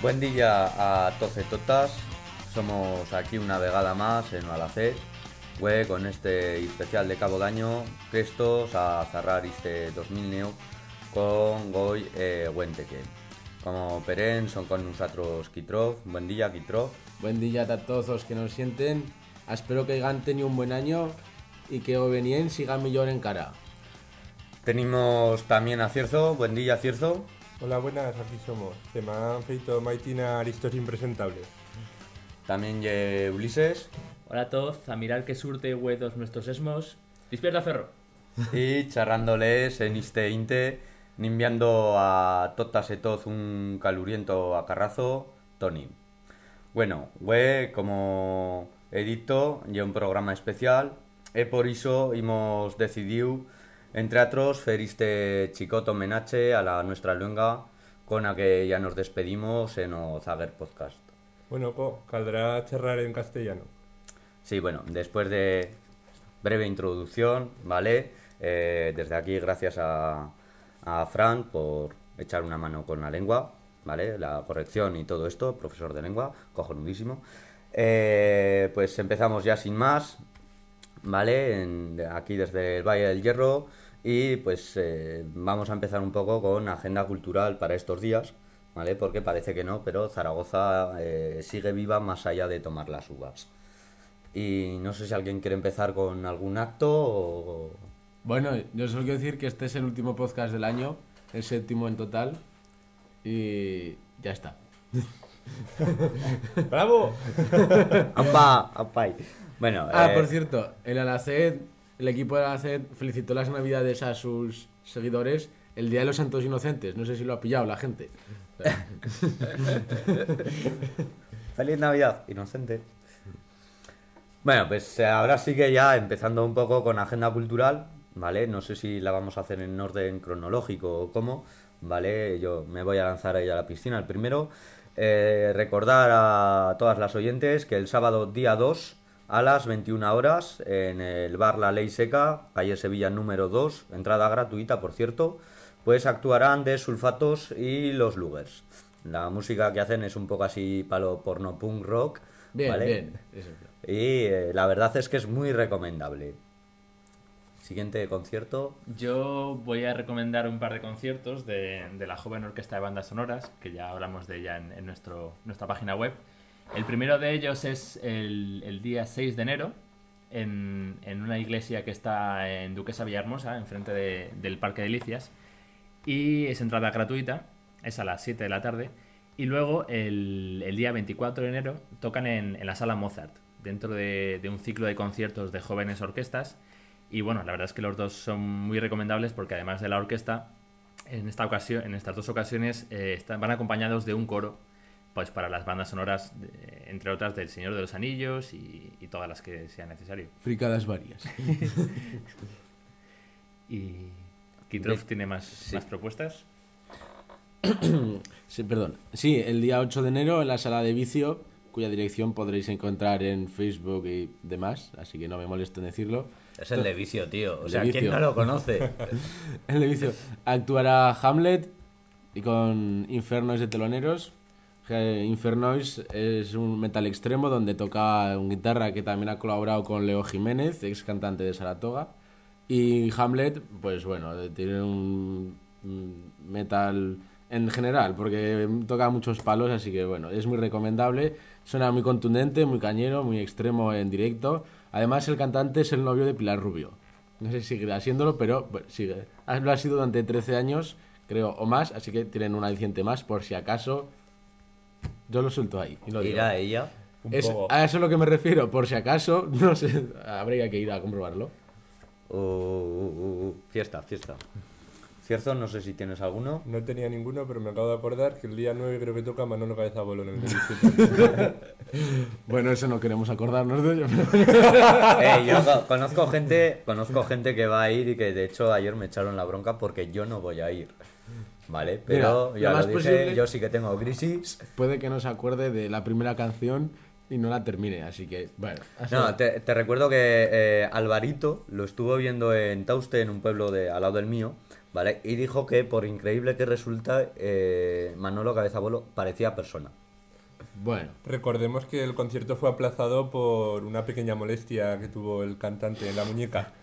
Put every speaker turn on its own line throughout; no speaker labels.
Buen día a todos y totas. Somos aquí una vegada más en Malacet, con este especial de Cabo d'Año, prestos a cerrar este 2009 con Goy Huenteque. Como Perén son con nosotros Kitrov. Buen día, Kitrov.
Buen día a todos los que nos sienten. Espero que hayan tenido un buen año y que o venien sigan mejor en cara.
Tenemos también a Cierzo. Buen día, Cierzo.
Hola, buenas, aquí somos. Se me han feito maitina aristos impresentables.
También Ulises.
Hola a todos, a mirar que surte huedos nuestros esmos. Despierta, Ferro.
Y charrándoles en este inte, nimbiando a totas y todos un caluriento acarrazo, Tony. Bueno, como he dicho, ya un programa especial, y por eso hemos decidido, entre otros, hacer este chicot homenaje a la nuestra luenga, con la que ya nos despedimos en o Zager Podcast.
Bueno, caldrá charrar en castellano.
Sí, bueno, después de breve introducción, ¿vale? Desde aquí, gracias a Fran por echar una mano con la lengua, ¿vale? La corrección y todo esto, profesor de lengua, cojonudísimo. Pues empezamos ya sin más, ¿vale? Aquí desde el Valle del Hierro, y pues vamos a empezar un poco con agenda cultural para estos días, ¿vale? Porque parece que no, pero Zaragoza sigue viva más allá de tomar las uvas. Y no sé si alguien quiere empezar con algún acto o...
Bueno, yo solo quiero decir que este es el último podcast del año, el séptimo en total, y ya está.
¡Bravo!
¡Ampai! Bueno,
por cierto, el equipo del Alacet felicitó las navidades a sus seguidores el Día de los Santos Inocentes. No sé si lo ha pillado la gente.
¡Feliz Navidad, inocente! Bueno, pues ahora sí que ya empezando un poco con agenda cultural, ¿vale? No sé si la vamos a hacer en orden cronológico o cómo, ¿vale? Yo me voy a lanzar ahí a la piscina. El primero, recordar a todas las oyentes que el sábado día 2 a las 21 horas en el bar La Ley Seca, calle Sevilla número 2, entrada gratuita, por cierto, pues actuarán de Sulfatos y Los Lugers. La música que hacen es un poco así palo porno punk rock,
Bien,
¿vale?
bien. Eso.
Y la verdad es que es muy recomendable. Siguiente concierto.
Yo voy a recomendar un par de conciertos de la joven orquesta de bandas sonoras, que ya hablamos de ella en nuestra página web. El primero de ellos es el día 6 de enero, en una iglesia que está en Duquesa Villahermosa, enfrente del Parque Delicias, y es entrada gratuita, es a las 7 de la tarde. Y luego el día 24 de enero tocan en la Sala Mozart, dentro de un ciclo de conciertos de jóvenes orquestas. Y bueno, la verdad es que los dos son muy recomendables porque además de la orquesta, en estas dos ocasiones van acompañados de un coro, pues para las bandas sonoras, entre otras, del Señor de los Anillos y todas las que sea necesario.
Fricadas varias.
Y Kitrov tiene más propuestas.
Sí, perdón. Sí, el día 8 de enero en la Sala de Vicio, cuya dirección podréis encontrar en Facebook y demás, así que no me molesto en decirlo.
Es el de Vicio, tío. O
El
sea,
de
¿quién
Vicio.
no lo conoce?
En el Vicio actuará Hamlet y con Infernois de teloneros. Infernois es un metal extremo donde toca un guitarra que también ha colaborado con Leo Jiménez, ex cantante de Saratoga. Y Hamlet, pues bueno, tiene un metal en general, porque toca muchos palos, así que bueno, es muy recomendable. Suena muy contundente, muy cañero, muy extremo en directo. Además, el cantante es el novio de Pilar Rubio. No sé si seguirá siéndolo, pero bueno, sigue. Lo ha sido durante 13 años, creo, o más, así que tienen un aliciente más, por si acaso. Yo lo suelto ahí y lo digo.
¿Irá ella?
A eso es lo que me refiero, por si acaso, no sé, habría que ir a comprobarlo.
Fiesta. Cierto, no sé si tienes alguno.
No tenía ninguno, pero me acabo de acordar que el día 9 creo que toca Manolo Cabeza Bolo en el Delicious.
Bueno, eso no queremos acordarnos de ello.
Yo conozco gente que va a ir y que de hecho ayer me echaron la bronca porque yo no voy a ir. Vale, pero
Mira,
ya
lo
lo
más
dije,
posible-
yo sí que tengo crisis.
Puede que no se acuerde de la primera canción y no la termine, así que, bueno.
No, te recuerdo que Alvarito lo estuvo viendo en Tauste, en un pueblo al lado del mío, ¿vale? Y dijo que, por increíble que resulta, Manolo Cabezabolo parecía persona.
Bueno,
Recordemos que el concierto fue aplazado por una pequeña molestia que tuvo el cantante en la muñeca.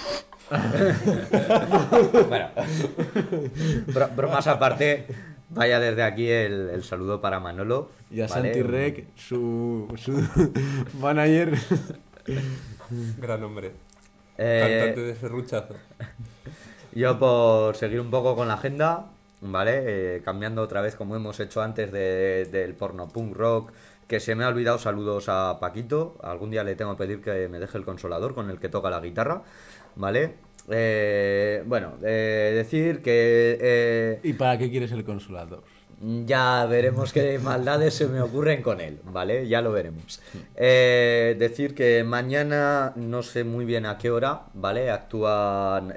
Bueno, bromas aparte, vaya desde aquí el saludo para Manolo.
y a
¿vale?
Santi Rec, su manager.
Gran hombre.
Eh,
Cantante de serruchazo.
Yo por seguir un poco con la agenda, ¿vale? Cambiando otra vez como hemos hecho antes del porno punk rock, que se me ha olvidado saludos a Paquito. Algún día le tengo que pedir que me deje el consolador con el que toca la guitarra, ¿vale? Decir que
¿Y para qué quieres el consolador?
ya veremos qué maldades se me ocurren con él, ¿vale? Ya lo veremos. Decir que mañana, no sé muy bien a qué hora, ¿vale? Actúan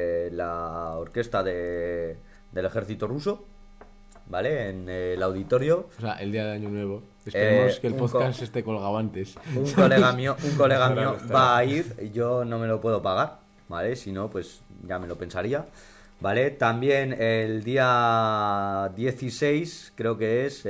la orquesta del ejército ruso, ¿vale? En el auditorio.
O sea, el día de Año Nuevo. Esperemos que el
un
podcast esté colgado antes.
Un colega mío
Claro, está.
va a ir, yo no me lo puedo pagar, ¿vale? Si no, pues ya me lo pensaría, ¿vale? También el día 16, creo que es,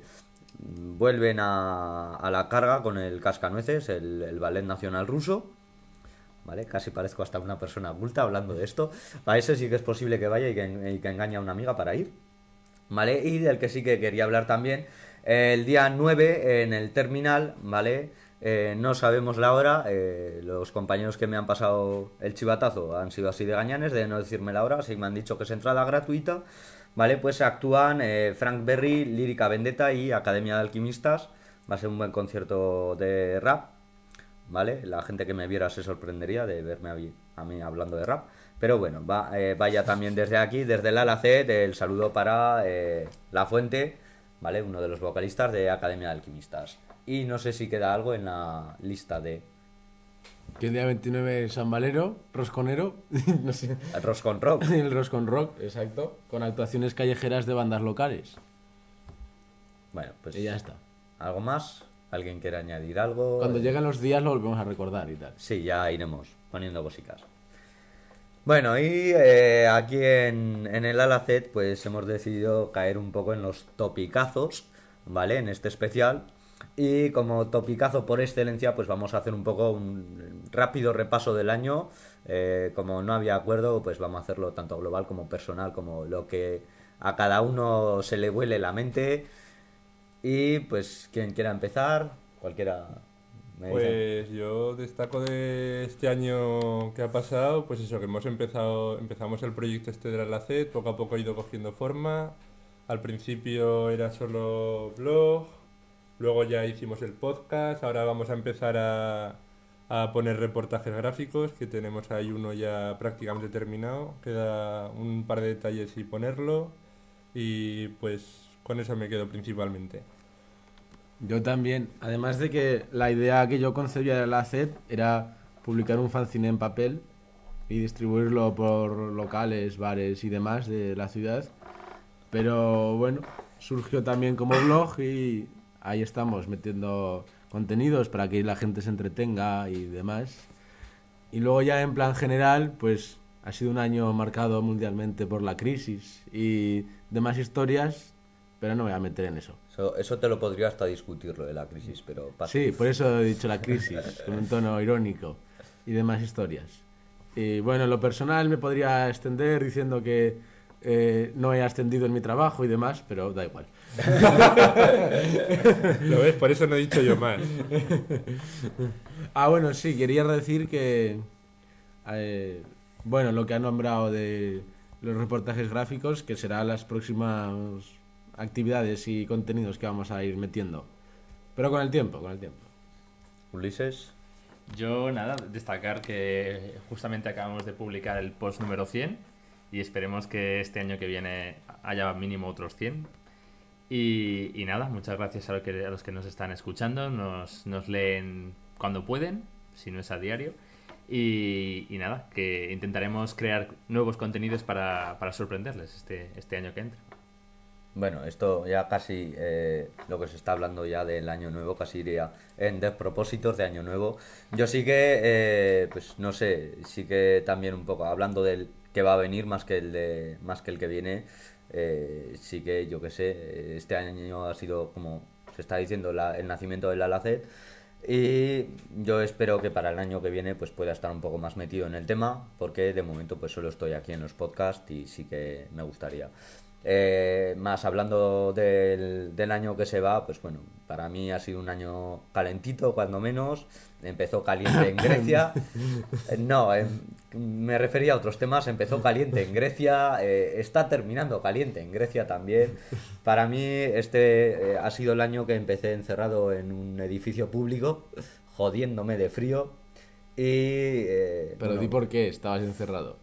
vuelven a la carga con el Cascanueces, el Ballet Nacional Ruso, ¿vale? Casi parezco hasta una persona adulta hablando de esto. A ese sí que es posible que vaya y que engañe a una amiga para ir, ¿vale? Y del que sí que quería hablar también, el día 9 en el terminal, ¿vale? No sabemos la hora, los compañeros que me han pasado el chivatazo han sido así de gañanes de no decirme la hora, así me han dicho que es entrada gratuita, ¿vale? Pues actúan Frank Berry, Lírica Vendetta y Academia de Alquimistas. Va a ser un buen concierto de rap, ¿vale? La gente que me viera se sorprendería de verme a mí hablando de rap. Pero bueno, vaya también desde aquí, desde el Alacet, el saludo para La Fuente, ¿vale? Uno de los vocalistas de Academia de Alquimistas. Y no sé si queda algo en la lista de
Que el día 29 San Valero, Rosconero, no sé.
Roscon Rock.
El Roscon Rock, exacto. Con actuaciones callejeras de bandas locales.
Bueno, pues
Y ya está.
¿algo más? ¿Alguien quiere añadir algo?
Cuando lleguen los días lo volvemos a recordar y tal.
Sí, ya iremos poniendo cositas. Bueno, y aquí en el Alacet pues hemos decidido caer un poco en los topicazos, ¿vale? En este especial. Y como topicazo por excelencia pues vamos a hacer un poco un rápido repaso del año. Como no había acuerdo pues vamos a hacerlo tanto global como personal, como lo que a cada uno se le vuele la mente. Y pues quien quiera empezar, cualquiera me dice.
Pues yo destaco de este año que ha pasado, pues eso, que empezamos el proyecto este de la LACET, poco a poco ha ido cogiendo forma. Al principio era solo blog, luego ya hicimos el podcast, ahora vamos a empezar a poner reportajes gráficos, que tenemos ahí uno ya prácticamente terminado, queda un par de detalles y ponerlo, y pues con eso me quedo principalmente.
Yo también, además de que la idea que yo concebía de la CED era publicar un fanzine en papel y distribuirlo por locales, bares y demás de la ciudad, pero bueno, surgió también como blog y ahí estamos metiendo contenidos para que la gente se entretenga y demás. Y luego ya en plan general, pues ha sido un año marcado mundialmente por la crisis y demás historias, pero no me voy a meter en eso.
Eso te lo podría hasta discutir, lo de la crisis, pero pasa.
Sí, por eso he dicho la crisis, con un tono irónico y demás historias. Y bueno, en lo personal me podría extender diciendo que no he ascendido en mi trabajo y demás, pero da igual.
¿Lo ves? Por eso no he dicho yo más.
Ah, bueno, sí, quería decir que, bueno, lo que ha nombrado de los reportajes gráficos, que serán las próximas actividades y contenidos que vamos a ir metiendo. Pero con el tiempo, con el tiempo.
Ulises.
Yo, nada, destacar que justamente acabamos de publicar el post número 100 y esperemos que este año que viene haya mínimo otros 100. Y nada, muchas gracias a los que nos están escuchando, nos leen cuando pueden, si no es a diario. Y nada, que intentaremos crear nuevos contenidos para sorprenderles este año que entra.
Bueno, esto ya casi, lo que se está hablando ya del año nuevo, casi iría en despropósitos de año nuevo. Yo sí que, pues no sé, sí que también un poco, hablando del que va a venir más que el que viene. Sí que yo que sé, este año ha sido, como se está diciendo, el nacimiento del Albacete, y yo espero que para el año que viene pues pueda estar un poco más metido en el tema, porque de momento pues solo estoy aquí en los podcasts y sí que me gustaría. Más hablando del año que se va, pues bueno, para mí ha sido un año calentito, cuando menos. Empezó caliente en Grecia. No, me refería a otros temas. Empezó caliente en Grecia, está terminando caliente en Grecia también. Para mí este ha sido el año que empecé encerrado en un edificio público, jodiéndome de frío.
Pero
bueno,
di por qué estabas encerrado.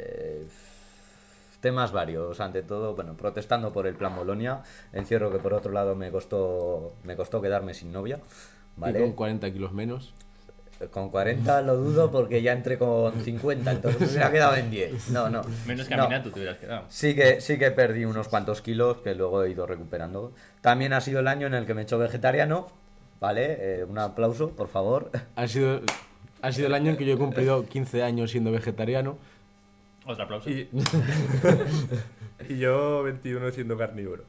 temas varios, ante todo, bueno, protestando por el plan Bolonia, encierro que por otro lado me costó quedarme sin novia, ¿vale?
Y con 40 kilos menos.
Con 40 lo dudo porque ya entré con 50, entonces me ha quedado en 10. No.
Menos
No.
caminando te hubieras quedado.
Sí que perdí unos cuantos kilos que luego he ido recuperando. También ha sido el año en el que me he hecho vegetariano, ¿vale? Un aplauso, por favor.
Ha sido el año en que yo he cumplido 15 años siendo vegetariano.
Otro aplauso.
Y y yo 21 siendo carnívoro.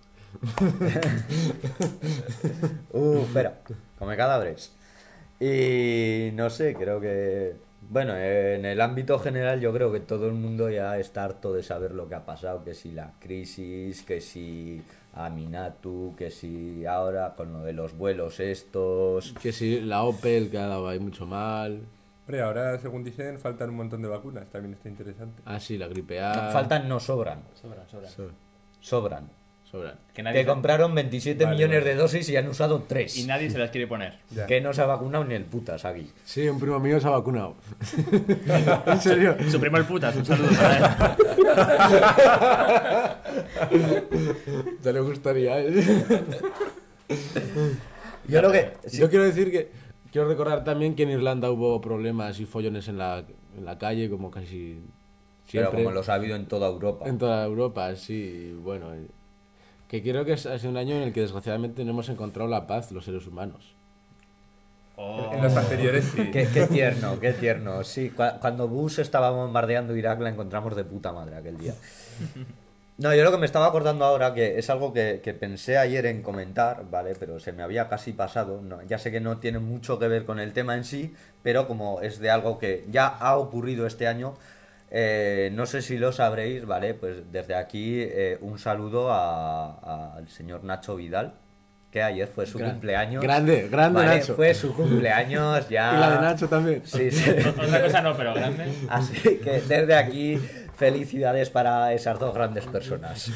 Espera, come cadáveres. Y no sé, creo que... Bueno, en el ámbito general yo creo que todo el mundo ya está harto de saber lo que ha pasado, que si la crisis, que si Aminatu, que si ahora con lo de los vuelos estos...
Que si la Opel, que ha dado ahí mucho mal.
Hombre, ahora, según dicen, faltan un montón de vacunas. También está interesante.
Ah, sí, la gripe A.
Faltan, no sobran. Sobran.
Sobran.
Que compraron 27
Vale,
millones
vale.
de dosis y han usado 3.
Y nadie se las quiere poner.
Ya.
Que no se ha vacunado ni el putas aquí.
Sí, un primo mío se ha vacunado. En serio.
Su primo el putas, un saludo para él.
Ya le gustaría, ¿eh?
Yo lo que...
Yo quiero decir que... Quiero recordar también que en Irlanda hubo problemas y follones en la calle, como casi
Pero
siempre.
como los ha habido en toda Europa.
En toda Europa, sí. Bueno, que creo que ha sido un año en el que desgraciadamente no hemos encontrado la paz los seres humanos.
En los anteriores sí.
Qué tierno, qué tierno. Sí, cuando Bush estaba bombardeando Irak la encontramos de puta madre aquel día. No, yo lo que me estaba acordando ahora, que es algo que pensé ayer en comentar, ¿vale? Pero se me había casi pasado. No, ya sé que no tiene mucho que ver con el tema en sí, pero como es de algo que ya ha ocurrido este año, no sé si lo sabréis, ¿vale? Pues desde aquí un saludo al señor Nacho Vidal, que ayer fue su cumpleaños.
Grande
¿vale?
Nacho.
Fue su cumpleaños ya.
Y la de Nacho también.
Sí, sí.
Otra cosa no, pero grande.
Así que desde aquí, felicidades para esas dos grandes personas.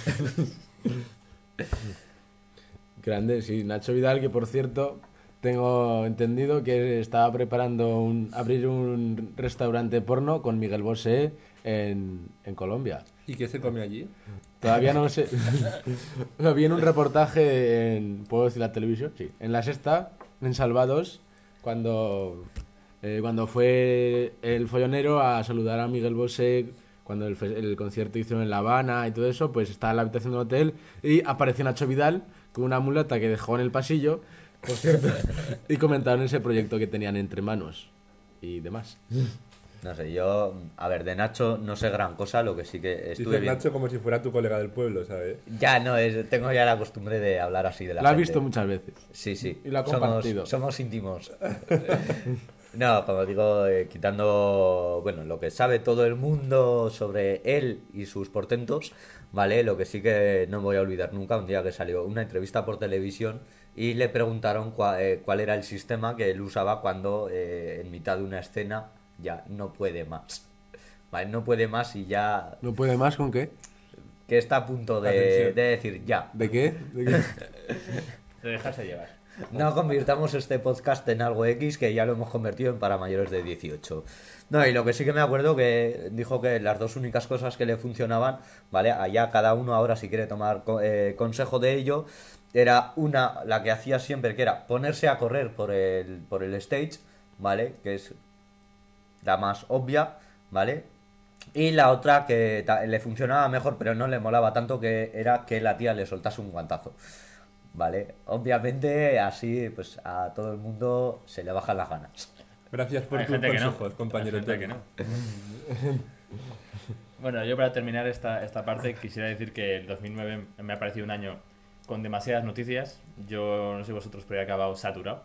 Grande, sí. Nacho Vidal, que por cierto, tengo entendido que estaba preparando abrir un restaurante porno con Miguel Bosé en Colombia.
¿Y qué se come allí?
Todavía no sé. Lo vi en un reportaje en... ¿Puedo decir la televisión? Sí. En La Sexta, en Salvados, cuando fue el follonero a saludar a Miguel Bosé, cuando el concierto hicieron en La Habana y todo eso, pues estaba en la habitación del hotel y apareció Nacho Vidal con una muleta que dejó en el pasillo, por cierto, y comentaron ese proyecto que tenían entre manos y demás.
No sé, yo, a ver, de Nacho no sé gran cosa, lo que sí que estuve
Dices
viendo.
Nacho como si fuera tu colega del pueblo, ¿sabes?
Ya, no, tengo ya la costumbre de hablar así de la
Lo has
gente.
visto muchas veces.
Sí, sí.
Y lo ha compartido.
Somos íntimos. No, como digo, quitando, bueno, lo que sabe todo el mundo sobre él y sus portentos, ¿vale? Lo que sí que no voy a olvidar nunca, un día que salió una entrevista por televisión y le preguntaron cuál era el sistema que él usaba cuando en mitad de una escena ya no puede más. ¿Vale? No puede más y ya...
¿No puede más con qué?
Que está a punto de
Atención.
decir ya.
¿De qué? ¿De qué?
De dejarse llevar.
No convirtamos este podcast en algo X, que ya lo hemos convertido en para mayores de 18. No, y lo que sí que me acuerdo que dijo que las dos únicas cosas que le funcionaban, ¿vale? Allá cada uno ahora si quiere tomar consejo de ello, era una, la que hacía siempre, que era ponerse a correr por el stage, ¿vale? Que es la más obvia, ¿vale? Y la otra que le funcionaba mejor, pero no le molaba tanto, que era que la tía le soltase un guantazo. Vale, obviamente así pues a todo el mundo se le bajan las ganas.
Gracias por
Hay
tus
gente que no.
consejos, compañero
Hay gente que
Tony.
no. Bueno, yo para terminar esta parte quisiera decir que el 2009 me ha parecido un año con demasiadas noticias. Yo no sé vosotros, pero he acabado saturado.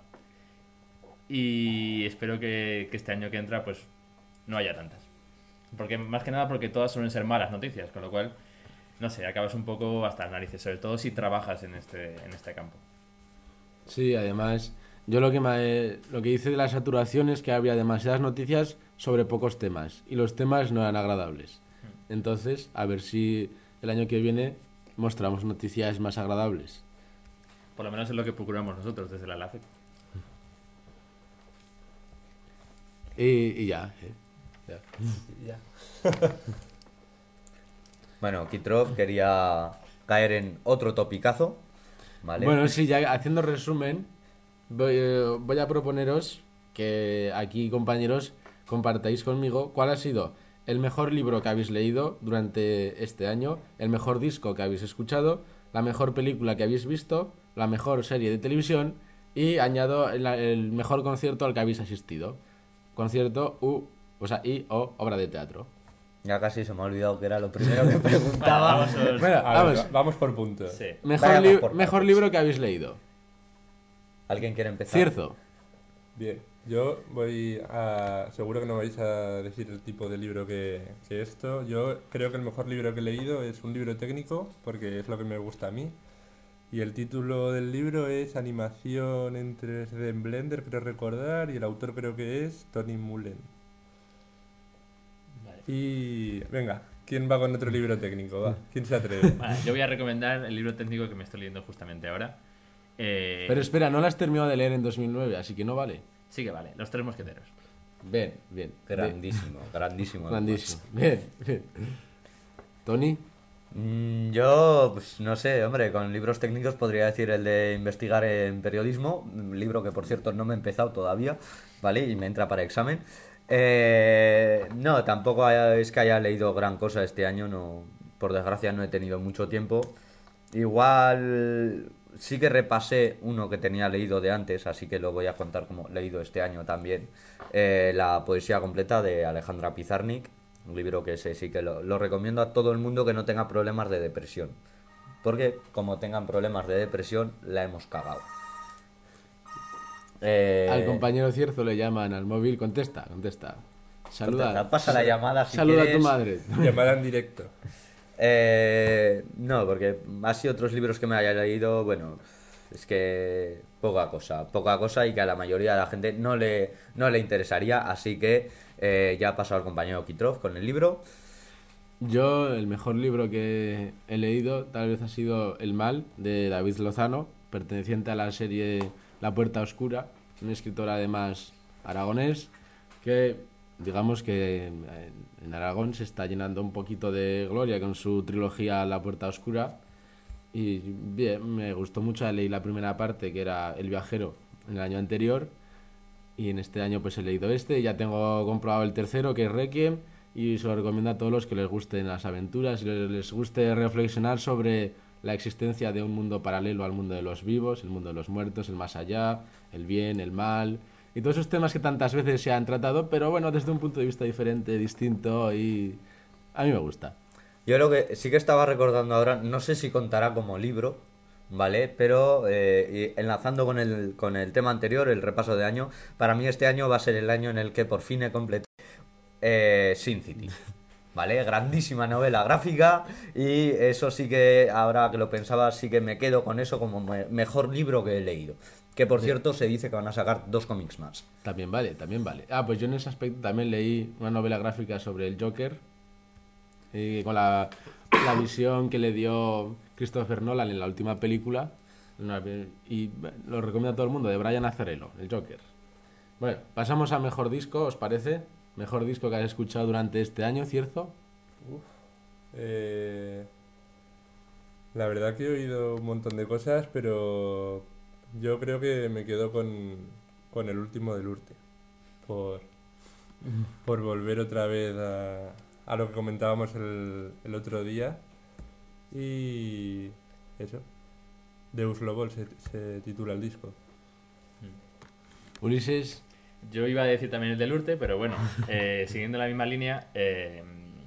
Y espero que este año que entra pues no haya tantas. Porque más que nada porque todas suelen ser malas noticias, con lo cual, no sé, acabas un poco hasta las narices, sobre todo si trabajas en este campo.
Sí, además, yo lo que hice de la saturación es que había demasiadas noticias sobre pocos temas y los temas no eran agradables. Entonces, a ver si el año que viene mostramos noticias más agradables.
Por lo menos es lo que procuramos nosotros desde la LACET.
Y ya, ya.
Ya.
Bueno, Kitrov quería caer en otro topicazo, ¿vale?
Bueno, sí, ya haciendo resumen, voy a proponeros que aquí, compañeros, compartáis conmigo cuál ha sido el mejor libro que habéis leído durante este año, el mejor disco que habéis escuchado, la mejor película que habéis visto, la mejor serie de televisión y añado el mejor concierto al que habéis asistido. Concierto o obra de teatro.
Ya casi se me ha olvidado que era lo primero que preguntaba.
Bueno,
A ver, vamos por puntos.
Sí.
Vayamos por
Mejor
partes.
libro que habéis leído.
¿Alguien quiere empezar?
Cierzo.
Bien, yo voy a... Seguro que no vais a decir el tipo de libro que esto. Yo creo que el mejor libro que he leído es un libro técnico, porque es lo que me gusta a mí. Y el título del libro es Animación en 3D en Blender, creo recordar, y el autor creo que es Tony Mullen.
Vale.
Y venga, ¿quién va con otro libro técnico? Va, ¿quién se atreve?
Vale, yo voy a recomendar el libro técnico que me estoy leyendo justamente ahora.
Pero espera, no la has terminado de leer en 2009, así que no vale.
Sí que vale, Los Tres Mosqueteros.
Bien, bien.
Grandísimo, grandísimo.
Grandísimo. Bien, bien. Tony,
Yo, pues no sé, hombre, con libros técnicos podría decir el de investigar en periodismo, un libro que por cierto no me he empezado todavía, ¿vale? Y me entra para examen. No, tampoco es que haya leído gran cosa este año, no, por desgracia no he tenido mucho tiempo. Igual sí que repasé uno que tenía leído de antes, así que lo voy a contar como leído este año también. La poesía completa de Alejandra Pizarnik, un libro que ese sí que lo recomiendo a todo el mundo que no tenga problemas de depresión. Porque como tengan problemas de depresión, la hemos cagado.
al compañero Cierzo le llaman al móvil, contesta. Saluda.
Pasa la llamada si
Saluda a
quieres.
tu madre.
Llamada en directo.
No, porque así otros libros que me haya leído, bueno, es que poca cosa y que a la mayoría de la gente no le interesaría, así que ya ha pasado el compañero Kitrov con el libro.
Yo, el mejor libro que he leído tal vez ha sido El mal, de David Lozano, perteneciente a la serie La Puerta Oscura, un escritor además aragonés, que digamos que en Aragón se está llenando un poquito de gloria con su trilogía La Puerta Oscura. Y bien, me gustó mucho, leí la primera parte, que era El viajero, en el año anterior, y en este año pues he leído este, ya tengo comprobado el tercero, que es Requiem, y se lo recomiendo a todos los que les gusten las aventuras y les guste reflexionar sobre la existencia de un mundo paralelo al mundo de los vivos, el mundo de los muertos, el más allá, el bien, el mal, y todos esos temas que tantas veces se han tratado, pero bueno, desde un punto de vista diferente, distinto, y a mí me gusta.
Yo lo que sí que estaba recordando ahora, no sé si contará como libro, ¿vale? Pero y enlazando con el tema anterior, el repaso de año, para mí este año va a ser el año en el que por fin he completado Sin City, ¿vale? Grandísima novela gráfica y eso sí que, ahora que lo pensaba, sí que me quedo con eso como mejor libro que he leído. Que por cierto se dice que van a sacar 2 cómics más.
También vale, también vale. Ah, pues yo en ese aspecto también leí una novela gráfica sobre el Joker, con la visión que le dio Christopher Nolan en la última película, y lo recomiendo a todo el mundo, de Brian Azzarello, el Joker. Bueno, pasamos a mejor disco, ¿os parece? Mejor disco que has escuchado durante este año, Cierzo.
La verdad que he oído un montón de cosas, pero yo creo que me quedo con el último del Urte. Por volver otra vez a lo que comentábamos el otro día. Y eso. Deus Lobol se titula el disco.
Ulises.
Yo iba a decir también el del Urte, pero bueno, siguiendo la misma línea,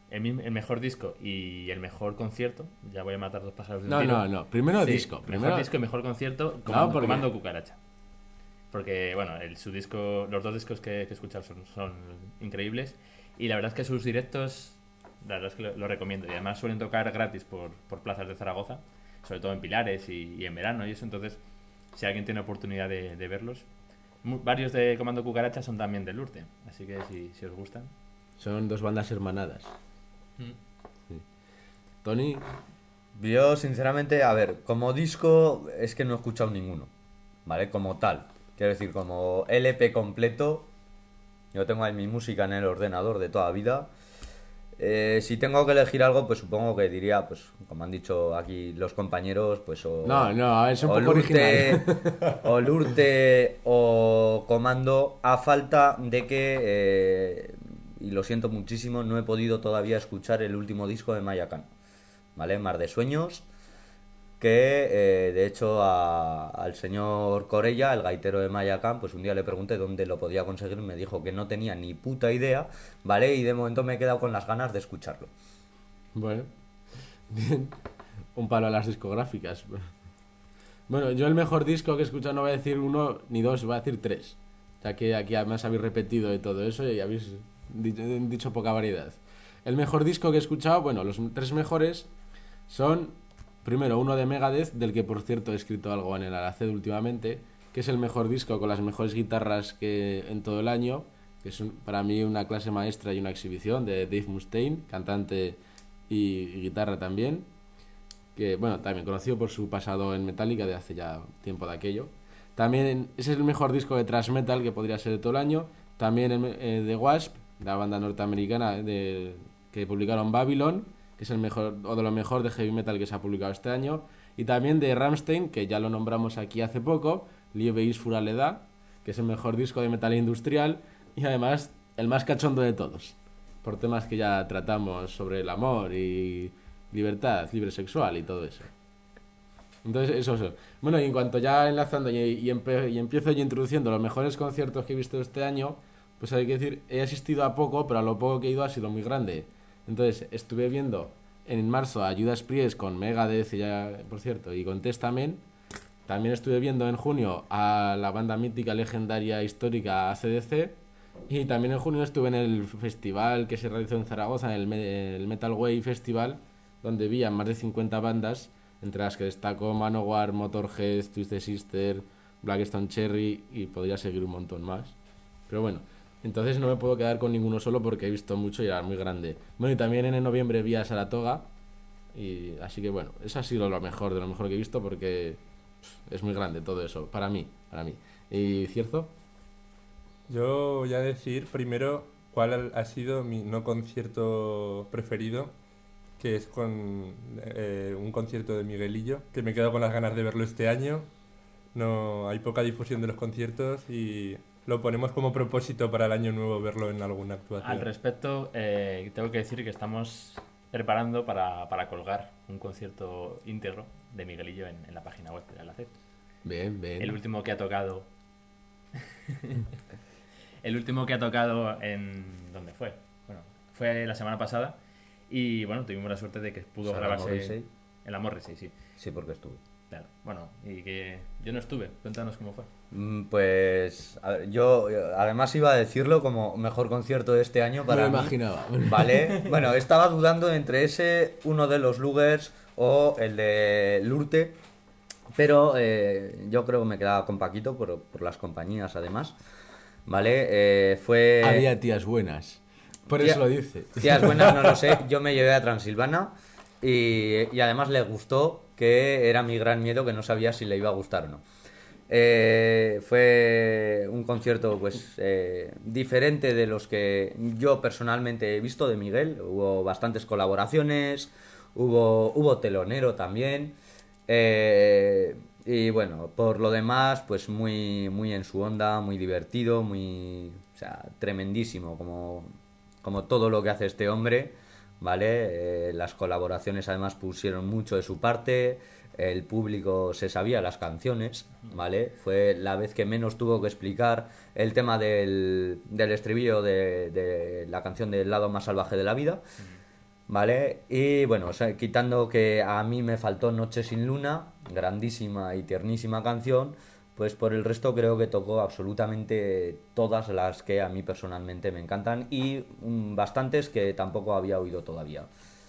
el mejor disco y el mejor concierto. Ya voy a matar dos pájaros de un
No,
tiro.
no. Primero
Sí,
disco.
Mejor
Primero
disco y mejor concierto,
No, porque-
Comando Cucaracha. Porque, bueno, su disco, los dos discos que he escuchado son increíbles. Y la verdad es que sus directos, la verdad es que lo recomiendo. Y además suelen tocar gratis por plazas de Zaragoza, sobre todo en Pilares y en verano y eso. Entonces, si alguien tiene oportunidad de verlos. Varios de Comando Cucaracha son también del Urte. Así que si os gustan.
son dos bandas hermanadas. Sí. Tony,
Yo, sinceramente, a ver, como disco es que no he escuchado ninguno, ¿vale? Como tal. Quiero decir, como LP completo, yo tengo ahí mi música en el ordenador de toda vida. Si tengo que elegir algo, pues supongo que diría, pues como han dicho aquí los compañeros, pues o...
No, a ver, es un
o
poco
Lurte,
original.
o Lurte o Comando, a falta de que, y lo siento muchísimo, no he podido todavía escuchar el último disco de Maya Khan, ¿vale? Mar de Sueños, que de hecho al señor Corella, el gaitero de Maya Khan, pues un día le pregunté dónde lo podía conseguir y me dijo que no tenía ni puta idea, ¿vale? Y de momento me he quedado con las ganas de escucharlo.
Bueno, bien. Un palo a las discográficas. Bueno, yo el mejor disco que he escuchado no voy a decir uno ni dos, voy a decir tres. Ya que aquí además habéis repetido de todo eso y habéis dicho poca variedad. El mejor disco que he escuchado, bueno, los tres mejores son, primero, uno de Megadeth, del que por cierto he escrito algo en el Alaced últimamente, que es el mejor disco con las mejores guitarras que en todo el año, que es para mí una clase maestra y una exhibición de Dave Mustaine, cantante y guitarra también, que bueno, también conocido por su pasado en Metallica de hace ya tiempo de aquello. También ese es el mejor disco de thrash metal que podría ser de todo el año. También de Wasp, la banda norteamericana que publicaron Babylon, que es el mejor o de lo mejor de heavy metal que se ha publicado este año. Y también de Rammstein, que ya lo nombramos aquí hace poco, Liebe ist für alle da, que es el mejor disco de metal industrial y además el más cachondo de todos, por temas que ya tratamos sobre el amor y libertad, libre sexual y todo eso. Entonces, eso. Bueno, y en cuanto ya enlazando y empiezo yo introduciendo los mejores conciertos que he visto este año, pues hay que decir, he asistido a poco, pero a lo poco que he ido ha sido muy grande. Entonces, estuve viendo en marzo a Judas Priest con Megadeth, y ya, por cierto, y con Testament. También estuve viendo en junio a la banda mítica, legendaria, histórica AC/DC. Y también en junio estuve en el festival que se realizó en Zaragoza, en el Metal Way Festival, donde vi a más de 50 bandas, entre las que destaco Manowar, Motorhead, Twisted Sister, Blackstone Cherry y podría seguir un montón más. Pero bueno, entonces no me puedo quedar con ninguno solo porque he visto mucho y era muy grande. Bueno, y también en noviembre vi a Saratoga, y así que bueno, eso ha sido lo mejor de lo mejor que he visto porque es muy grande todo eso, para mí. ¿Y Cierzo?
Yo voy a decir primero cuál ha sido mi no concierto preferido, que es con un concierto de Miguelillo, que me he quedado con las ganas de verlo este año. No hay poca difusión de los conciertos y lo ponemos como propósito para el año nuevo verlo en alguna actuación.
Al respecto, tengo que decir que estamos preparando para colgar un concierto íntegro de Miguelillo en la página web de Alacet.
Bien.
El último que ha tocado... El último que ha tocado en... ¿Dónde fue? Bueno, fue la semana pasada. Y bueno, tuvimos la suerte de que pudo
¿Será
grabarse...
Morrissey?
En la Morrissey, sí.
Sí, porque estuve.
Claro. Bueno, y que yo no estuve. Cuéntanos cómo fue.
Pues a ver, yo además iba a decirlo como mejor concierto de este año para
Me lo
mí.
imaginaba.
Vale, bueno, estaba dudando entre ese, uno de los Lugers o el de Lurte, pero yo creo que me quedaba con Paquito por las compañías además. Vale, fue...
Había tías buenas. Por
Tía-
eso lo dice.
Tías buenas, no lo sé. Yo me llevé a Transilvana y además le gustó, que era mi gran miedo, que no sabía si le iba a gustar o no. Fue un concierto pues diferente de los que yo personalmente he visto de Miguel. Hubo bastantes colaboraciones, hubo telonero también. Y bueno, por lo demás, pues muy, muy en su onda, muy divertido, o sea, tremendísimo, como todo lo que hace este hombre, ¿vale? Las colaboraciones además pusieron mucho de su parte, el público se sabía las canciones, ¿vale? Fue la vez que menos tuvo que explicar el tema del estribillo de la canción del lado más salvaje de la vida. ¿vale? Y bueno, o sea, quitando que a mí me faltó Noche sin Luna, grandísima y tiernísima canción, pues por el resto creo que tocó absolutamente todas las que a mí personalmente me encantan y bastantes que tampoco había oído todavía.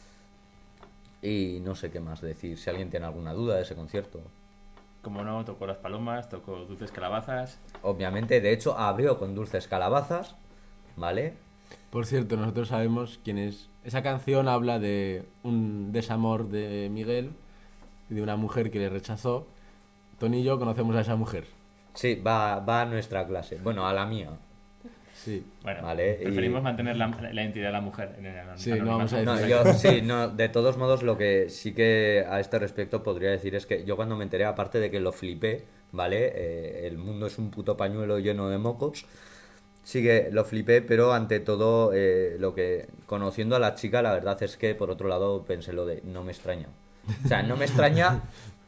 Y no sé qué más decir, si alguien tiene alguna duda de ese concierto.
Como no, tocó Las Palomas, tocó Dulces Calabazas.
Obviamente, de hecho, abrió con Dulces Calabazas, ¿vale?
Por cierto, nosotros sabemos quién es. Esa canción habla de un desamor de Miguel y de una mujer que le rechazó. Tony y yo conocemos a esa mujer.
Sí, va a nuestra clase, bueno, a la mía.
Sí.
Bueno,
Vale,
preferimos
y-
mantener la identidad de la mujer en el
Sí, no vamos a
No,
decir-
yo sí, no, de todos modos lo que sí que a este respecto podría decir es que yo cuando me enteré, aparte de que lo flipé, ¿vale? El mundo es un puto pañuelo lleno de mocos, sí que lo flipé, pero ante todo lo que, conociendo a la chica, la verdad es que por otro lado pensé lo de no me extraña. O sea, no me extraña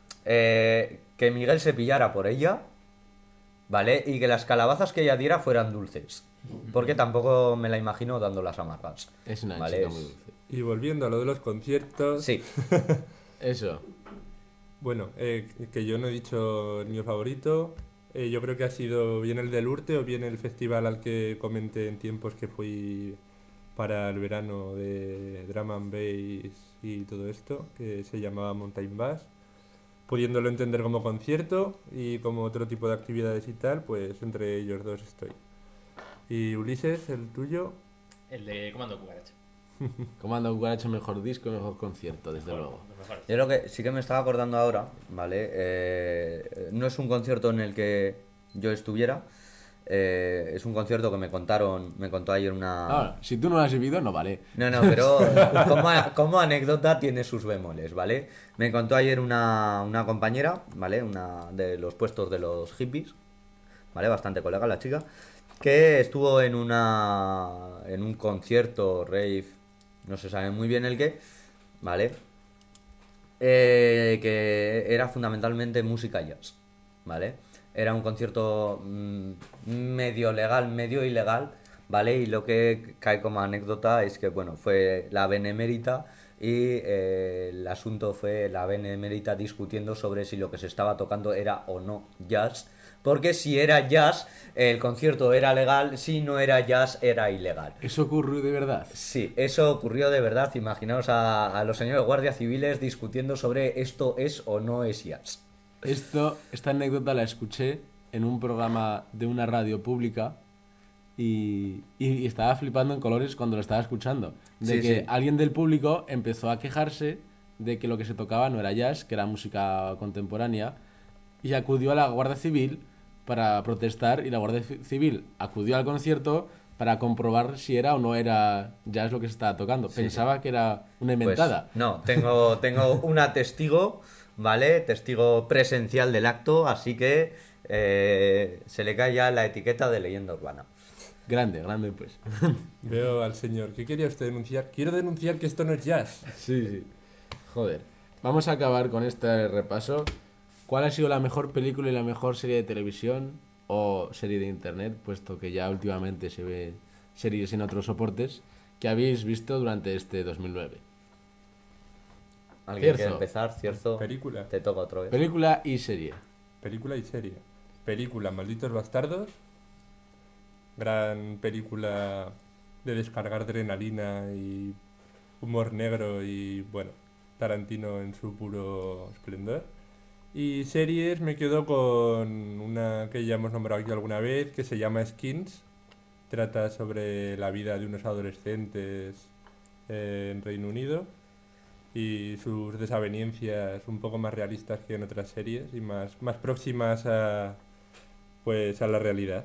que Miguel se pillara por ella, ¿vale? Y que las calabazas que ella diera fueran dulces. Porque tampoco me la imagino dando las amargas.
Es una
¿vale?
chica muy dulce.
Y volviendo a lo de los conciertos,
Sí,
Eso.
bueno, que yo no he dicho el mío favorito, yo creo que ha sido bien el del Urte o bien el festival al que comenté en tiempos que fui para el verano de Drum and Bass y todo esto, que se llamaba Mountain Bass. Pudiéndolo entender como concierto y como otro tipo de actividades y tal, pues entre ellos dos estoy. Y Ulises, el tuyo,
El de Comando Cucaracha.
Comando Cucaracha, mejor disco, mejor concierto, desde luego.
Los mejores.
yo lo que sí que me estaba acordando ahora, ¿vale? No es un concierto en el que yo estuviera, es un concierto que me contó ayer una...
Ahora, si tú no lo has vivido, no vale.
No, no, pero como anécdota tiene sus bemoles, ¿vale? Me contó ayer una compañera, ¿vale? Una de los puestos de los hippies, ¿vale? Bastante colega la chica, que estuvo en un concierto, rave, no se sabe muy bien el qué, ¿vale? Que era fundamentalmente música jazz, ¿vale? Era un concierto medio legal, medio ilegal, ¿vale? Y lo que cae como anécdota es que, bueno, fue la Benemérita y el asunto fue la Benemérita discutiendo sobre si lo que se estaba tocando era o no jazz, porque si era jazz, el concierto era legal, si no era jazz, era ilegal.
Eso ocurrió de verdad.
Sí, eso ocurrió de verdad. Imaginaos a los señores guardias civiles discutiendo sobre esto es o no es jazz.
Esta anécdota la escuché en un programa de una radio pública y estaba flipando en colores cuando lo estaba escuchando. De
Sí,
que
sí.
alguien del público empezó a quejarse de que lo que se tocaba no era jazz, que era música contemporánea, y acudió a la Guardia Civil para protestar y la Guardia Civil acudió al concierto para comprobar si era o no era jazz lo que se estaba tocando. Pensaba que era una
Pues,
inventada.
no, tengo una testigo, ¿vale? Testigo presencial del acto, así que se le cae ya la etiqueta de leyenda urbana.
Grande, grande pues.
veo al señor. ¿Qué quería usted denunciar? Quiero denunciar que esto no es jazz.
Sí, sí. Joder. Vamos a acabar con este repaso. ¿Cuál ha sido la mejor película y la mejor serie de televisión o serie de internet, puesto que ya últimamente se ve series en otros soportes, que habéis visto durante este 2009?
¿Alguien quiere
Cierzo.
empezar? Cierzo.
Película.
Te toca otra vez.
Película y serie.
Película y serie. Película, Malditos Bastardos. Gran película de descargar adrenalina y humor negro y, bueno, Tarantino en su puro esplendor. Y series me quedo con una que ya hemos nombrado aquí alguna vez, que se llama Skins. Trata sobre la vida de unos adolescentes en Reino Unido y sus desavenencias un poco más realistas que en otras series y más próximas pues a la realidad.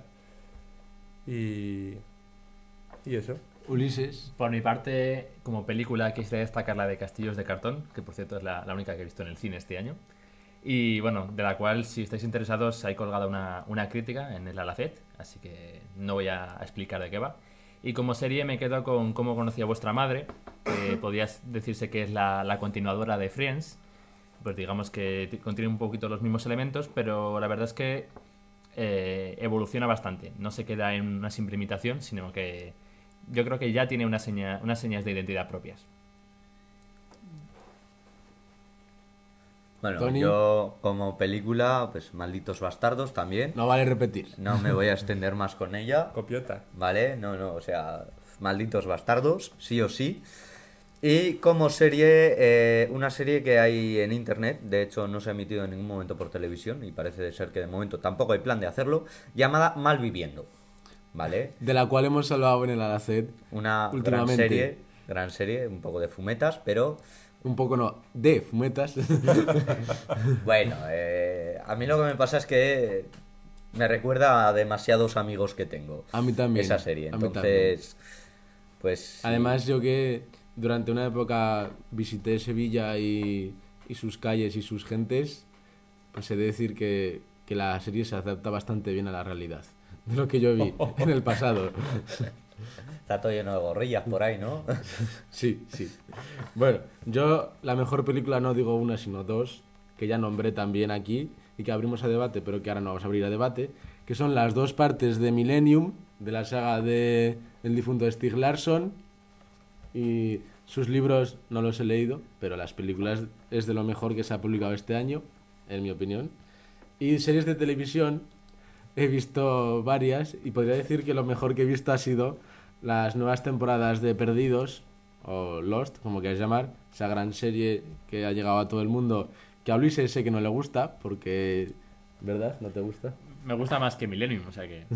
Y eso.
Ulises.
Por mi parte, como película, quisiera destacar la de Castillos de Cartón, que por cierto es la única que he visto en el cine este año. Y bueno, de la cual, si estáis interesados, hay colgada una crítica en el Alacet, así que no voy a explicar de qué va. Y como serie me quedo con Cómo conocí a vuestra madre, que podría decirse que es la continuadora de Friends. Pues digamos que contiene un poquito los mismos elementos, pero la verdad es que evoluciona bastante. No se queda en una simple imitación, sino que yo creo que ya tiene unas señas de identidad propias.
Bueno,
Tony.
yo como película, pues Malditos Bastardos también.
No vale repetir.
No me voy a extender más con ella.
Copiota.
¿Vale? No, o sea, Malditos Bastardos, sí o sí. Y como serie, una serie que hay en internet, de hecho no se ha emitido en ningún momento por televisión, y parece ser que de momento tampoco hay plan de hacerlo, llamada Malviviendo. ¿Vale?
De la cual hemos hablado en el Alacet.
Una
Últimamente.
gran serie, un poco de fumetas, pero
Un poco no, de fumetas.
bueno, a mí lo que me pasa es que me recuerda a demasiados amigos que tengo.
A mí también.
Esa serie,
a mí
entonces, pues... sí.
Además, yo que durante una época visité Sevilla y sus calles y sus gentes, pues he de decir que la serie se adapta bastante bien a la realidad. De lo que yo vi en el pasado.
Está todo lleno de gorrillas por ahí, ¿no?
Sí, sí. Bueno, yo la mejor película no digo una, sino dos, que ya nombré también aquí y que abrimos a debate, pero que ahora no vamos a abrir a debate, que son las dos partes de Millennium, de la saga de el difunto Stieg Larsson, y sus libros no los he leído, pero las películas es de lo mejor que se ha publicado este año, en mi opinión. Y series de televisión he visto varias y podría decir que lo mejor que he visto ha sido las nuevas temporadas de Perdidos, o Lost, como queráis llamar, esa gran serie que ha llegado a todo el mundo, que a Luis sé que no le gusta, porque... ¿Verdad? ¿No te gusta?
Me gusta más que Millennium, o sea que...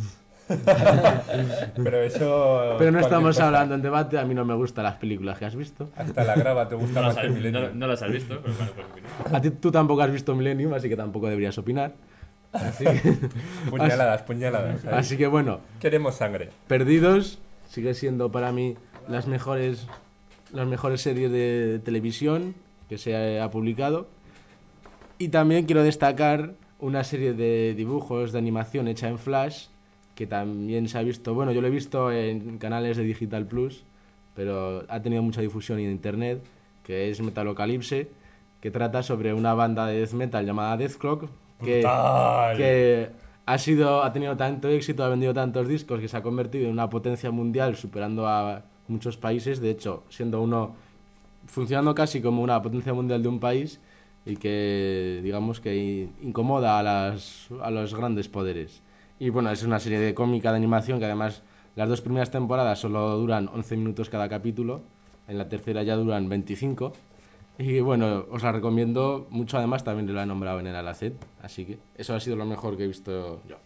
Pero eso...
Pero no
cualquier
estamos
cosa.
hablando en debate, a mí no me gustan las películas que has visto.
Hasta la grava te gusta
No
más
las,
que
has,
Millennium.
no las has visto, pero bueno, pues opinar.
A ti tú tampoco has visto Millennium, así que tampoco deberías opinar. Así que,
Puñaladas, puñaladas. ahí.
así que bueno,
Queremos sangre.
Perdidos sigue siendo para mí las mejores series de televisión que se ha publicado. Y también quiero destacar una serie de dibujos de animación hecha en Flash, que también se ha visto, bueno, yo lo he visto en canales de Digital Plus, pero ha tenido mucha difusión en internet, que es Metalocalypse, que trata sobre una banda de death metal llamada Deathclock,
Brutal.
que ha tenido tanto éxito, ha vendido tantos discos que se ha convertido en una potencia mundial, superando a muchos países, de hecho, funcionando casi como una potencia mundial de un país, y que digamos que incomoda a los grandes poderes. Y bueno, es una serie de cómica de animación que además las dos primeras temporadas solo duran 11 minutos cada capítulo, en la tercera ya duran 25. Y bueno, os la recomiendo mucho, además también lo he nombrado en el Alacet, así que eso ha sido lo mejor que he visto yo.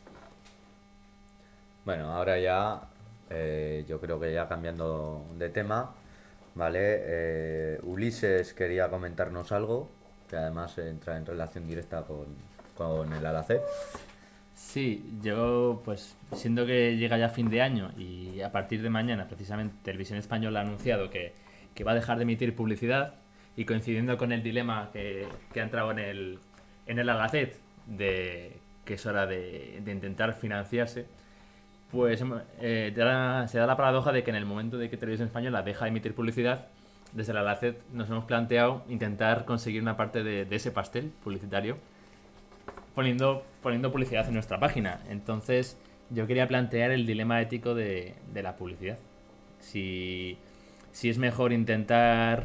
Bueno, ahora ya, yo creo que ya cambiando de tema, ¿vale? Ulises quería comentarnos algo, que además entra en relación directa con el Alacet.
Sí, yo pues siendo que llega ya fin de año y a partir de mañana precisamente Televisión Española ha anunciado que va a dejar de emitir publicidad y coincidiendo con el dilema que ha entrado en el Alacet de que es hora de intentar financiarse, pues se da la paradoja de que en el momento de que Televisión Española deja de emitir publicidad, desde el Alacet nos hemos planteado intentar conseguir una parte de ese pastel publicitario poniendo publicidad en nuestra página. Entonces yo quería plantear el dilema ético de la publicidad. Si es mejor intentar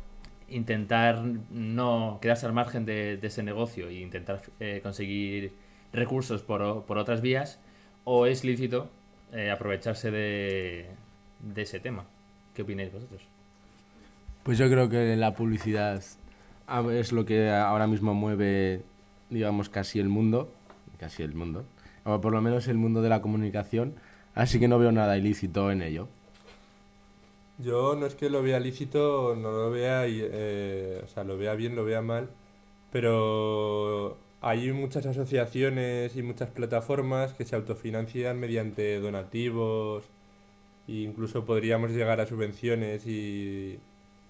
no quedarse al margen de ese negocio e intentar conseguir recursos por otras vías, o es lícito aprovecharse de ese tema. ¿Qué opináis vosotros?
Pues yo creo que la publicidad es lo que ahora mismo mueve, digamos, casi el mundo, o por lo menos el mundo de la comunicación, así que no veo nada ilícito en ello.
Yo no es que lo vea lícito, no lo vea, o sea, lo vea bien, lo vea mal, pero hay muchas asociaciones y muchas plataformas que se autofinancian mediante donativos, e incluso podríamos llegar a subvenciones y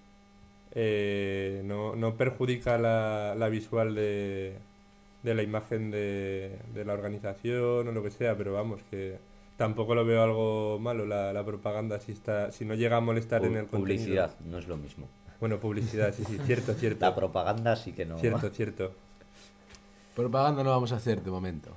no perjudica la visual de la imagen de la organización o lo que sea, pero vamos, que tampoco lo veo algo malo la propaganda si no llega a molestar en el
Publicidad,
contenido.
no es lo mismo.
Bueno, publicidad, sí, cierto.
La propaganda sí que no.
Cierto.
Propaganda no vamos a hacer de momento.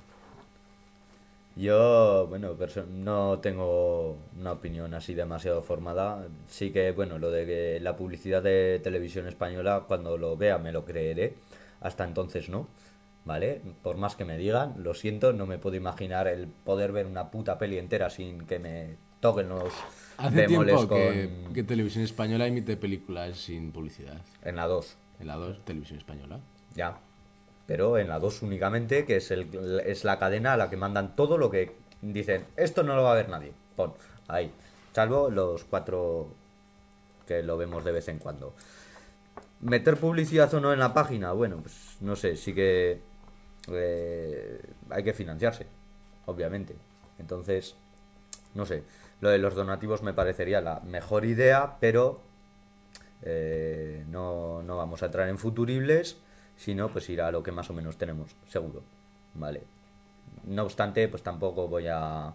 Yo, bueno, no tengo una opinión así demasiado formada. Sí que, bueno, lo de que la publicidad de Televisión Española, cuando lo vea me lo creeré. hasta entonces no, ¿vale? Por más que me digan, lo siento, no me puedo imaginar el poder ver una puta peli entera sin que me toquen los
Hace
bemoles
tiempo
con...
que Televisión Española emite películas sin publicidad.
En la 2,
En la 2, Televisión Española.
ya. Pero en la 2 únicamente, que es la cadena a la que mandan todo lo que dicen, esto no lo va a ver nadie. Pon, ahí. Salvo los 4 que lo vemos de vez en cuando. ¿Meter publicidad o no en la página? Bueno, pues no sé, sí que hay que financiarse, obviamente. Entonces, no sé, lo de los donativos me parecería la mejor idea, pero no vamos a entrar en futuribles, sino pues ir a lo que más o menos tenemos, seguro, ¿vale? No obstante, pues tampoco voy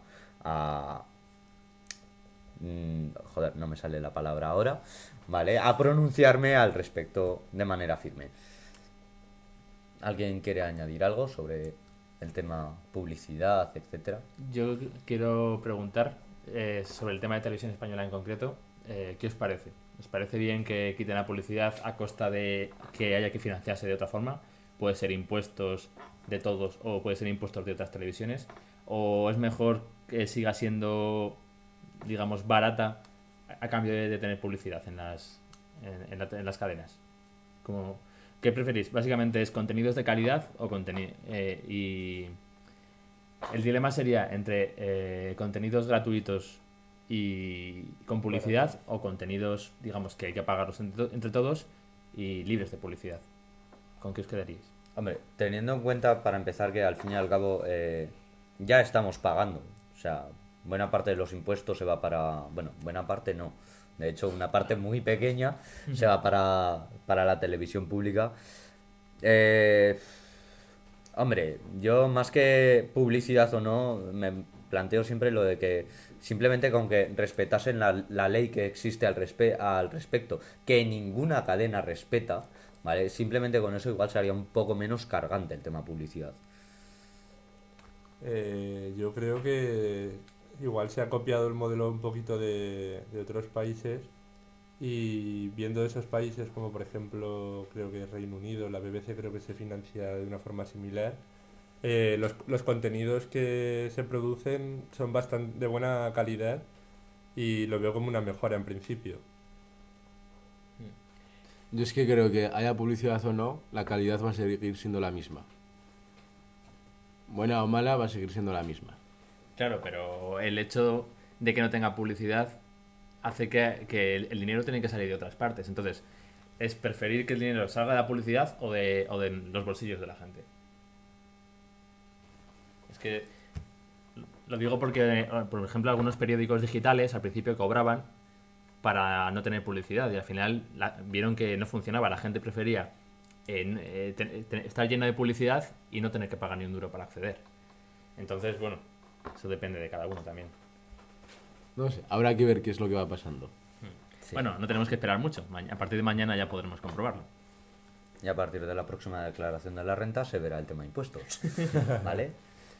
joder, no me sale la palabra ahora, ¿vale? A pronunciarme al respecto de manera firme. ¿Alguien quiere añadir algo sobre el tema publicidad, etcétera?
Yo quiero preguntar sobre el tema de Televisión Española en concreto. ¿Qué os parece? ¿Os parece bien que quiten la publicidad a costa de que haya que financiarse de otra forma? Puede ser impuestos de todos o puede ser impuestos de otras televisiones. ¿O es mejor que siga siendo, digamos, barata a cambio de tener publicidad en las cadenas? ¿Qué preferís? Básicamente es contenidos de calidad o contenido... y el dilema sería entre contenidos gratuitos y con publicidad o contenidos, digamos, que hay que pagarlos entre todos y libres de publicidad. ¿Con qué os quedaríais?
Hombre, teniendo en cuenta, para empezar, que al fin y al cabo ya estamos pagando. O sea, buena parte de los impuestos se va para... Bueno, buena parte no. De hecho, una parte muy pequeña se va para la televisión pública. Hombre, yo más que publicidad o no, me planteo siempre lo de que simplemente con que respetasen la ley que existe al respecto, que ninguna cadena respeta, ¿vale? Simplemente con eso igual sería un poco menos cargante el tema publicidad.
Yo creo que igual se ha copiado el modelo un poquito de otros países y viendo esos países como por ejemplo creo que Reino Unido, la BBC creo que se financia de una forma similar. Los contenidos que se producen son bastante de buena calidad y lo veo como una mejora en principio.
Yo es que creo que haya publicidad o no, la calidad va a seguir siendo la misma. Buena o mala, va a seguir siendo la misma.
Claro, pero el hecho de que no tenga publicidad hace que el dinero tiene que salir de otras partes. Entonces, ¿es preferir que el dinero salga de la publicidad o de los bolsillos de la gente? Es que lo digo porque, por ejemplo, algunos periódicos digitales al principio cobraban para no tener publicidad y al final vieron que no funcionaba. La gente prefería estar llena de publicidad y no tener que pagar ni un duro para acceder. Entonces, bueno, eso depende de cada uno también.
No sé, habrá que ver qué es lo que va pasando.
Sí.
Bueno, no tenemos que esperar mucho. A partir de mañana ya podremos comprobarlo.
Y a partir de la próxima declaración de la renta se verá el tema de impuestos, ¿vale?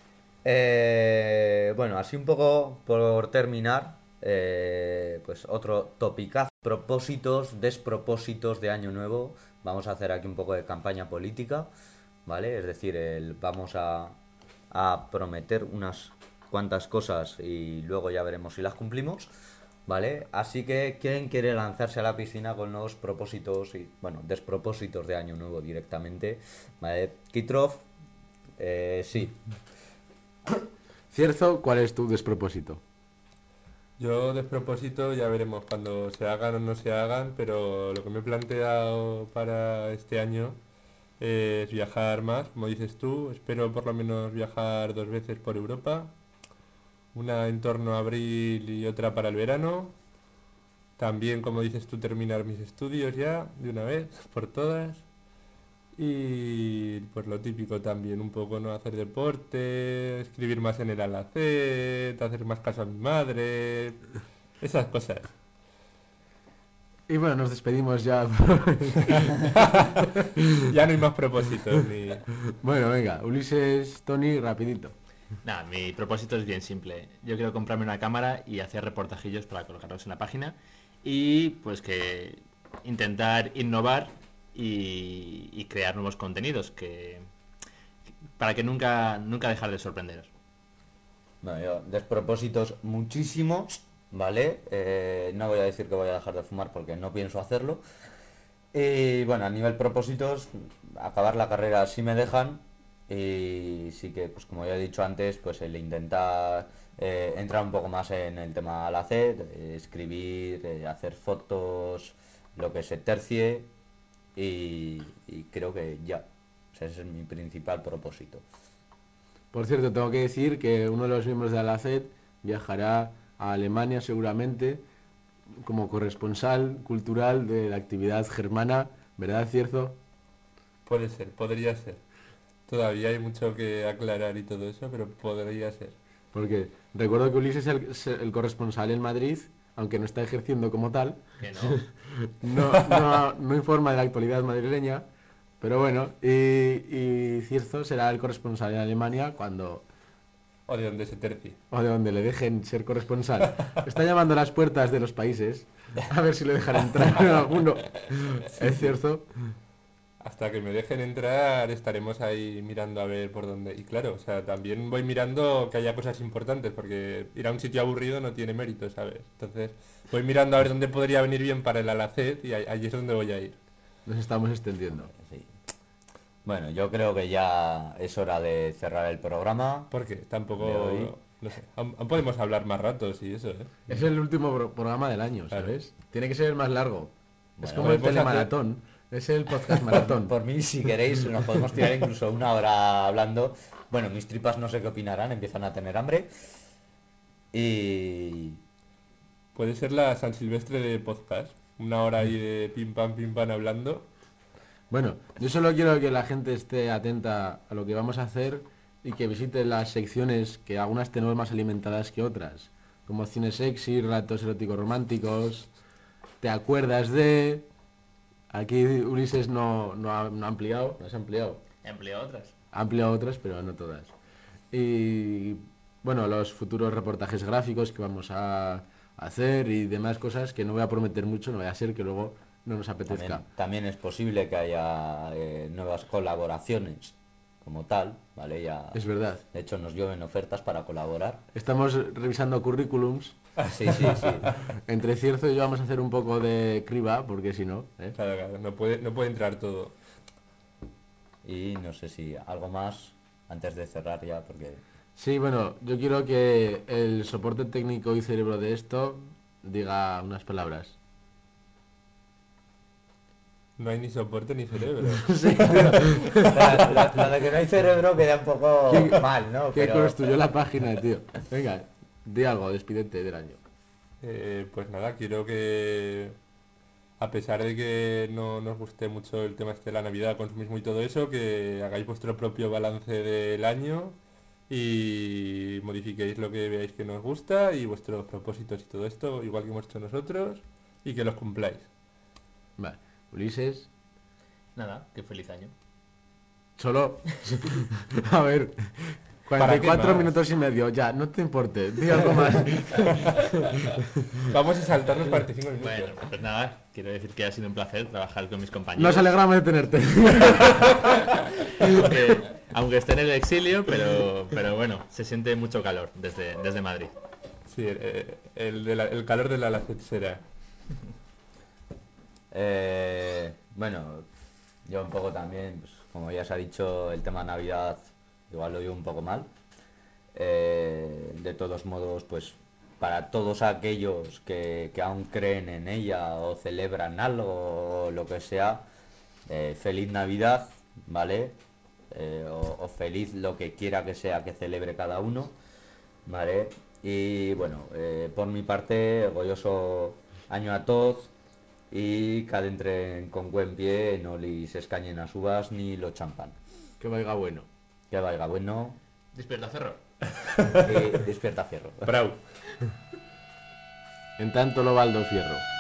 Bueno, así un poco por terminar, pues otro topicazo. Propósitos, despropósitos de año nuevo. Vamos a hacer aquí un poco de campaña política, ¿vale? Es decir, vamos a prometer unas cuantas cosas y luego ya veremos si las cumplimos, ¿vale? Así que, ¿quién quiere lanzarse a la piscina con los propósitos y, bueno, despropósitos de año nuevo directamente? ¿Vale? Kitrov, sí.
Cierzo, ¿cuál es tu despropósito?
Yo despropósito ya veremos cuando se hagan o no se hagan, pero lo que me he planteado para este año es viajar más, como dices tú. Espero por lo menos viajar 2 veces por Europa, una en torno a abril y otra para el verano. También, como dices tú, terminar mis estudios ya de una vez por todas. Y pues lo típico también, un poco no hacer deporte, escribir más en el Alacet, hacer más caso a mi madre, esas cosas.
Y bueno, nos despedimos ya.
Ya no hay más propósitos ni...
Bueno, venga, Ulises, Tony, rapidito.
Nada, mi propósito es bien simple. Yo quiero comprarme una cámara y hacer reportajillos para colocarlos en la página y pues que intentar innovar y crear nuevos contenidos para que nunca dejar de sorprenderos.
Bueno, yo, despropósitos muchísimos, ¿vale? No voy a decir que voy a dejar de fumar porque no pienso hacerlo. Y bueno, a nivel propósitos, acabar la carrera si me dejan. Y sí que, pues como ya he dicho antes, pues el intentar entrar un poco más en el tema al hacer, escribir, hacer fotos, lo que se tercie. Y creo que ya, o sea, ese es mi principal propósito.
Por cierto, tengo que decir que uno de los miembros de Alacet viajará a Alemania seguramente como corresponsal cultural de la actividad germana, ¿verdad, Cierzo?
Puede ser, podría ser. Todavía hay mucho que aclarar y todo eso, pero podría ser.
Porque recuerdo que Ulises es el corresponsal en Madrid, aunque no está ejerciendo como tal.
Que
No informa de la actualidad madrileña, pero bueno, y Cierzo será el corresponsal en Alemania cuando...
O de donde se tercie.
O de donde le dejen ser corresponsal. Está llamando a las puertas de los países a ver si le dejan entrar en alguno. Es cierto.
Hasta que me dejen entrar estaremos ahí mirando a ver por dónde. Y claro, o sea, también voy mirando que haya cosas importantes, porque ir a un sitio aburrido no tiene mérito, ¿sabes? Entonces voy mirando a ver dónde podría venir bien para el Alacet y allí es donde voy a ir.
Nos estamos extendiendo.
Sí. Bueno, yo creo que ya es hora de cerrar el programa.
Porque
De
tampoco...
hoy.
No sé, aún podemos hablar más ratos y eso, ¿eh?
Es el último programa del año, ¿sabes? Tiene que ser el más largo. Es
Bueno,
como el
podemos
telemaratón. Es el podcast maratón.
Por mí, si queréis, nos podemos tirar incluso una hora hablando. Bueno, mis tripas no sé qué opinarán, empiezan a tener hambre. Y...
Puede ser la San Silvestre de podcast. Una hora ahí de pim pam hablando.
Bueno, yo solo quiero que la gente esté atenta a lo que vamos a hacer y que visite las secciones, que algunas tenemos más alimentadas que otras, como cine sexy, relatos eróticos románticos, ¿te acuerdas de...? Aquí Ulises no ha ampliado, no has ampliado.
He ampliado otras.
Ha ampliado otras, pero no todas. Y bueno, los futuros reportajes gráficos que vamos a hacer y demás cosas que no voy a prometer mucho, no vaya a ser que luego no nos apetezca.
También es posible que haya nuevas colaboraciones como tal, ¿vale? Ya,
Es verdad.
de hecho, nos llueven ofertas para colaborar.
Estamos revisando currículums.
Sí, sí, sí.
Entre Cierzo y yo vamos a hacer un poco de criba, porque si no...
Claro, no puede entrar todo.
Y no sé si algo más antes de cerrar ya, porque...
Sí, bueno, yo quiero que el soporte técnico y cerebro de esto diga unas palabras.
No hay ni soporte ni cerebro.
Sí,
Lo de que no hay cerebro queda un poco mal, ¿no?
que
Pero...
construyó la página, tío. Venga, di algo, despídete del año.
Pues nada, quiero que, a pesar de que no nos guste mucho el tema este de la Navidad, consumismo y todo eso, que hagáis vuestro propio balance del año y modifiquéis lo que veáis que nos gusta y vuestros propósitos y todo esto, igual que hemos hecho nosotros, y que los cumpláis.
Vale, Ulises,
Nada, qué feliz año.
solo... A ver,
¿Para qué
44
más?
minutos y medio, ya, no te importe, di algo más.
Vamos a saltar los 45 minutos.
Bueno, pues nada, quiero decir que ha sido un placer trabajar con mis compañeros.
Nos alegramos de tenerte.
Aunque esté en el exilio, pero bueno, se siente mucho calor desde Madrid.
Sí, el calor de la Alacet será.
Bueno, yo un poco también, pues, como ya se ha dicho, el tema Navidad igual lo oigo un poco mal. De todos modos, pues para todos aquellos que aún creen en ella o celebran algo o lo que sea, feliz Navidad, ¿vale? O feliz lo que quiera que sea que celebre cada uno, ¿vale? Y bueno, por mi parte, orgulloso año a todos y cada entren con buen pie, no les escañen a subas ni lo champan.
Que vaya bueno.
Que vaya bueno
Despierta, Cerro.
y despierta fierro.
Bravo.
En tanto lo baldo fierro.